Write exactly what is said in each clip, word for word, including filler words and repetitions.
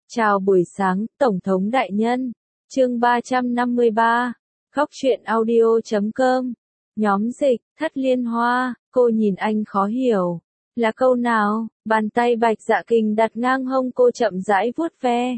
Chào buổi sáng, Tổng thống đại nhân. Chương ba trăm năm mươi ba. Góc truyện audio chấm com. Nhóm dịch, Thất Liên Hoa, cô nhìn anh khó hiểu. Là câu nào? Bàn tay Bạch Dạ Kình đặt ngang hông cô chậm rãi vuốt ve.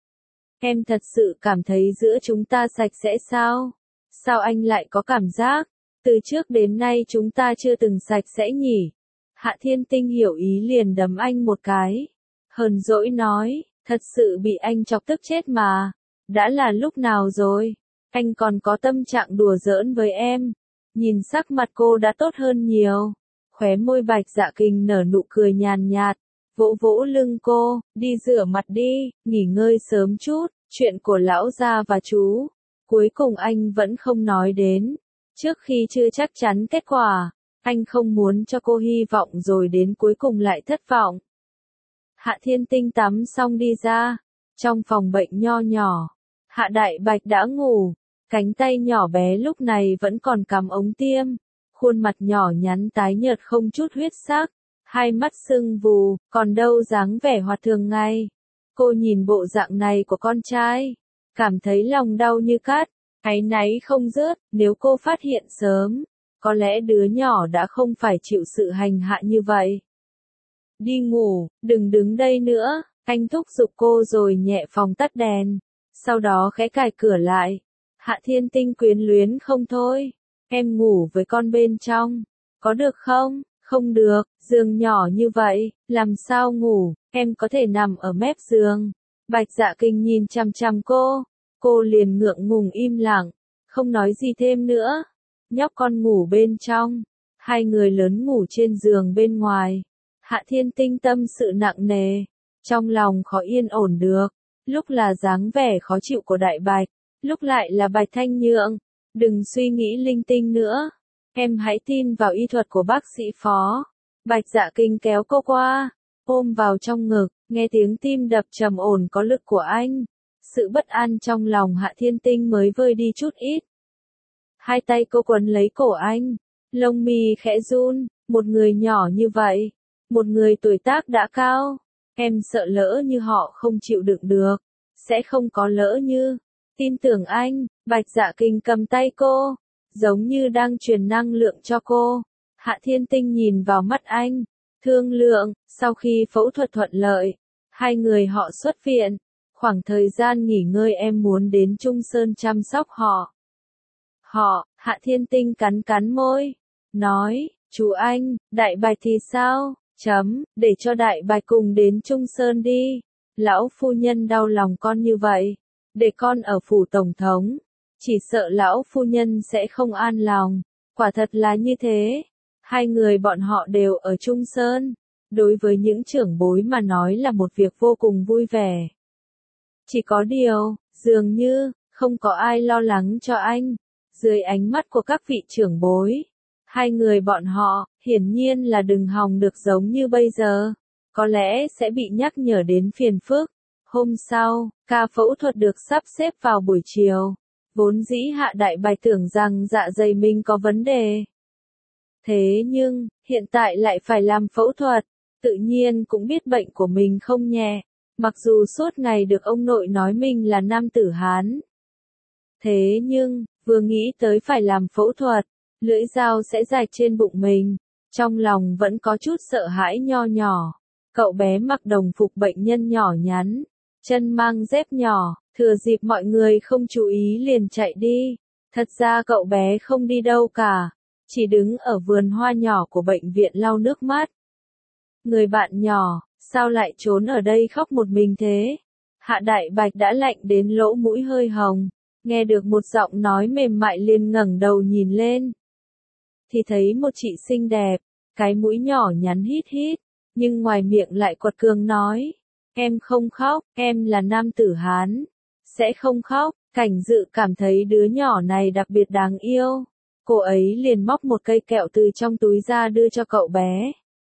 Em thật sự cảm thấy giữa chúng ta sạch sẽ sao? Sao anh lại có cảm giác? Từ trước đến nay chúng ta chưa từng sạch sẽ nhỉ? Hạ Thiên Tinh hiểu ý liền đấm anh một cái. Hờn dỗi nói, thật sự bị anh chọc tức chết mà. Đã là lúc nào rồi? Anh còn có tâm trạng đùa giỡn với em. Nhìn sắc mặt cô đã tốt hơn nhiều. Khóe môi Bạch Dạ Kình nở nụ cười nhàn nhạt. Vỗ vỗ lưng cô, đi rửa mặt đi, nghỉ ngơi sớm chút, chuyện của lão gia và chú. Cuối cùng anh vẫn không nói đến. Trước khi chưa chắc chắn kết quả, anh không muốn cho cô hy vọng rồi đến cuối cùng lại thất vọng. Hạ Thiên Tinh tắm xong đi ra. Trong phòng bệnh nho nhỏ, Hạ Đại Bạch đã ngủ. Cánh tay nhỏ bé lúc này vẫn còn cắm ống tiêm. Khuôn mặt nhỏ nhắn tái nhợt không chút huyết sắc. Hai mắt sưng vù, còn đâu dáng vẻ hoạt thường ngày. Cô nhìn bộ dạng này của con trai. Cảm thấy lòng đau như cắt. Áy náy không dứt, nếu cô phát hiện sớm. Có lẽ đứa nhỏ đã không phải chịu sự hành hạ như vậy. Đi ngủ, đừng đứng đây nữa, anh thúc giục cô rồi nhẹ phòng tắt đèn. Sau đó khẽ cài cửa lại. Hạ Thiên Tinh quyến luyến không thôi. Em ngủ với con bên trong. Có được không? Không được, giường nhỏ như vậy, làm sao ngủ, em có thể nằm ở mép giường. Bạch Dạ Kình nhìn chằm chằm cô. Cô liền ngượng ngùng im lặng, không nói gì thêm nữa. Nhóc con ngủ bên trong. Hai người lớn ngủ trên giường bên ngoài. Hạ Thiên Tinh tâm sự nặng nề, trong lòng khó yên ổn được, lúc là dáng vẻ khó chịu của Đại Bạch, lúc lại là Bạch Thanh Nhượng. Đừng suy nghĩ linh tinh nữa, em hãy tin vào y thuật của bác sĩ Phó. Bạch Dạ Kình kéo cô qua, ôm vào trong ngực, nghe tiếng tim đập trầm ổn có lực của anh. Sự bất an trong lòng Hạ Thiên Tinh mới vơi đi chút ít. Hai tay cô quấn lấy cổ anh, lông mi khẽ run, một người nhỏ như vậy. Một người tuổi tác đã cao, em sợ lỡ như họ không chịu đựng được, sẽ không có lỡ như, tin tưởng anh. Bạch Dạ Kình cầm tay cô, giống như đang truyền năng lượng cho cô. Hạ Thiên Tinh nhìn vào mắt anh, thương lượng, sau khi phẫu thuật thuận lợi, hai người họ xuất viện, khoảng thời gian nghỉ ngơi em muốn đến Trung Sơn chăm sóc họ. Họ, Hạ Thiên Tinh cắn cắn môi, nói, chú anh, Đại Bạch thì sao? Chấm, để cho Đại Bạch cùng đến Trung Sơn đi. Lão phu nhân đau lòng con như vậy. Để con ở phủ tổng thống. Chỉ sợ lão phu nhân sẽ không an lòng. Quả thật là như thế. Hai người bọn họ đều ở Trung Sơn. Đối với những trưởng bối mà nói là một việc vô cùng vui vẻ. Chỉ có điều, dường như, không có ai lo lắng cho anh. Dưới ánh mắt của các vị trưởng bối. Hai người bọn họ, hiển nhiên là đừng hòng được giống như bây giờ. Có lẽ sẽ bị nhắc nhở đến phiền phức. Hôm sau, ca phẫu thuật được sắp xếp vào buổi chiều. Vốn dĩ Hạ Đại Bạch tưởng rằng dạ dày mình có vấn đề. Thế nhưng, hiện tại lại phải làm phẫu thuật. Tự nhiên cũng biết bệnh của mình không nhẹ. Mặc dù suốt ngày được ông nội nói mình là nam tử Hán. Thế nhưng, vừa nghĩ tới phải làm phẫu thuật. Lưỡi dao sẽ rạch trên bụng mình, trong lòng vẫn có chút sợ hãi nho nhỏ. Cậu bé mặc đồng phục bệnh nhân nhỏ nhắn, chân mang dép nhỏ, thừa dịp mọi người không chú ý liền chạy đi. Thật ra cậu bé không đi đâu cả, chỉ đứng ở vườn hoa nhỏ của bệnh viện lau nước mắt. Người bạn nhỏ, sao lại trốn ở đây khóc một mình thế? Hạ Đại Bạch đã lạnh đến lỗ mũi hơi hồng, nghe được một giọng nói mềm mại liền ngẩng đầu nhìn lên. Thì thấy một chị xinh đẹp, cái mũi nhỏ nhắn hít hít, nhưng ngoài miệng lại quật cường nói, em không khóc, em là nam tử Hán, sẽ không khóc. Cảnh Dự cảm thấy đứa nhỏ này đặc biệt đáng yêu, cô ấy liền móc một cây kẹo từ trong túi ra đưa cho cậu bé.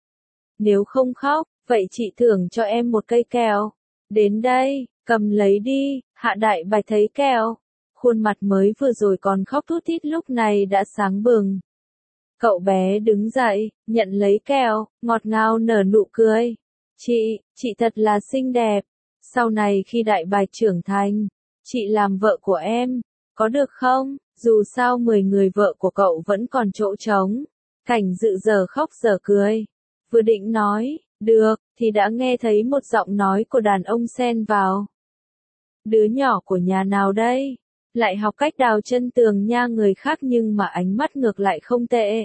Nếu không khóc, vậy chị thưởng cho em một cây kẹo, đến đây, cầm lấy đi. Hạ Đại Bạch thấy kẹo, khuôn mặt mới vừa rồi còn khóc thút thít lúc này đã sáng bừng. Cậu bé đứng dậy, nhận lấy kẹo, ngọt ngào nở nụ cười. Chị, chị thật là xinh đẹp. Sau này khi Đại Bạch trưởng thành, chị làm vợ của em, có được không? Dù sao mười người vợ của cậu vẫn còn chỗ trống. Cảnh Dự giờ khóc giờ cười. Vừa định nói, được, thì đã nghe thấy một giọng nói của đàn ông xen vào. Đứa nhỏ của nhà nào đây? Lại học cách đào chân tường nha người khác nhưng mà ánh mắt ngược lại không tệ.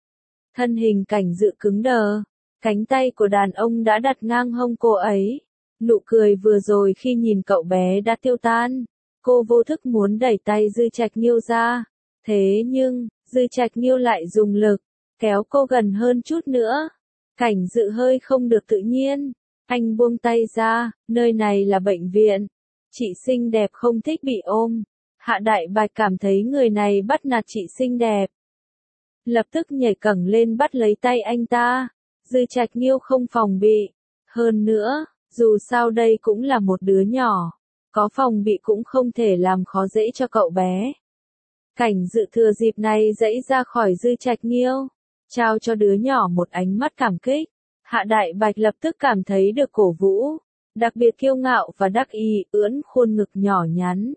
Thân hình Cảnh Dự cứng đờ. Cánh tay của đàn ông đã đặt ngang hông cô ấy. Nụ cười vừa rồi khi nhìn cậu bé đã tiêu tan. Cô vô thức muốn đẩy tay Dư Trạch Nghiêu ra. Thế nhưng, Dư Trạch Nghiêu lại dùng lực, kéo cô gần hơn chút nữa. Cảnh Dự hơi không được tự nhiên. Anh buông tay ra, nơi này là bệnh viện. Chị xinh đẹp không thích bị ôm. Hạ Đại Bạch cảm thấy người này bắt nạt chị xinh đẹp. Lập tức nhảy cẳng lên bắt lấy tay anh ta. Dư Trạch Nghiêu không phòng bị. Hơn nữa, dù sao đây cũng là một đứa nhỏ. Có phòng bị cũng không thể làm khó dễ cho cậu bé. Cảnh Dự thừa dịp này dãy ra khỏi Dư Trạch Nghiêu. Trao cho đứa nhỏ một ánh mắt cảm kích. Hạ Đại Bạch lập tức cảm thấy được cổ vũ. Đặc biệt kiêu ngạo và đắc ý, ưỡn khuôn ngực nhỏ nhắn.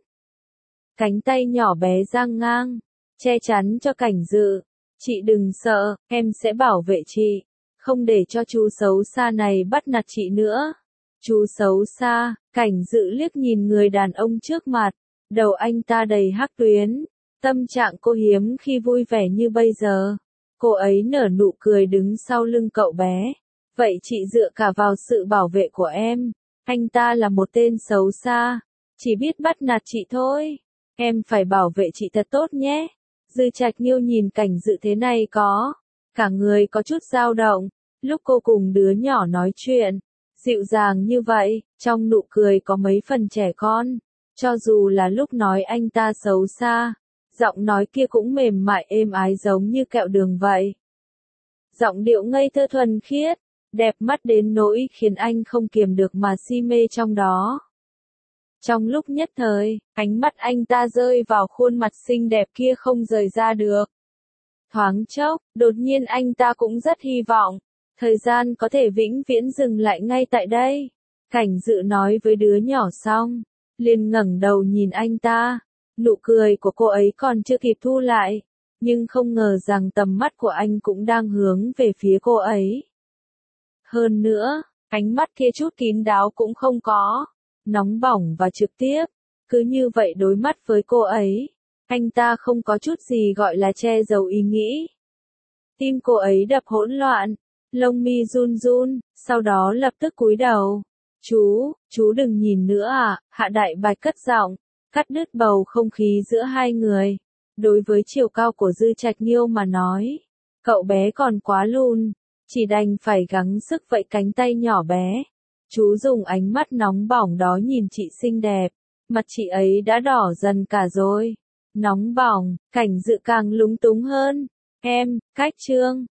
Cánh tay nhỏ bé dang ngang, che chắn cho Cảnh Dự. Chị đừng sợ, em sẽ bảo vệ chị. Không để cho chú xấu xa này bắt nạt chị nữa. Chú xấu xa, Cảnh Dự liếc nhìn người đàn ông trước mặt. Đầu anh ta đầy hắc tuyến. Tâm trạng cô hiếm khi vui vẻ như bây giờ. Cô ấy nở nụ cười đứng sau lưng cậu bé. Vậy chị dựa cả vào sự bảo vệ của em. Anh ta là một tên xấu xa. Chỉ biết bắt nạt chị thôi. Em phải bảo vệ chị thật tốt nhé. Dư Trạch Nghiêu nhìn Cảnh Dự thế này có. Cả người có chút dao động. Lúc cô cùng đứa nhỏ nói chuyện. Dịu dàng như vậy, trong nụ cười có mấy phần trẻ con. Cho dù là lúc nói anh ta xấu xa. Giọng nói kia cũng mềm mại êm ái giống như kẹo đường vậy. Giọng điệu ngây thơ thuần khiết. Đẹp mắt đến nỗi khiến anh không kiềm được mà si mê trong đó. Trong lúc nhất thời, ánh mắt anh ta rơi vào khuôn mặt xinh đẹp kia không rời ra được. Thoáng chốc, đột nhiên anh ta cũng rất hy vọng. Thời gian có thể vĩnh viễn dừng lại ngay tại đây. Cảnh Dự nói với đứa nhỏ xong. Liền ngẩng đầu nhìn anh ta. Nụ cười của cô ấy còn chưa kịp thu lại. Nhưng không ngờ rằng tầm mắt của anh cũng đang hướng về phía cô ấy. Hơn nữa, ánh mắt kia chút kín đáo cũng không có. Nóng bỏng và trực tiếp. Cứ như vậy đối mắt với cô ấy. Anh ta không có chút gì gọi là che giấu ý nghĩ. Tim cô ấy đập hỗn loạn. Lông mi run run, sau đó lập tức cúi đầu. Chú, chú đừng nhìn nữa à, Hạ Đại Bạch cất giọng, cắt đứt bầu không khí giữa hai người. Đối với chiều cao của Dư Trạch Nghiêu mà nói, cậu bé còn quá lùn, chỉ đành phải gắng sức vẫy cánh tay nhỏ bé. Chú dùng ánh mắt nóng bỏng đó nhìn chị xinh đẹp, mặt chị ấy đã đỏ dần cả rồi. Nóng bỏng, Cảnh Dự càng lúng túng hơn. Em, cách trương.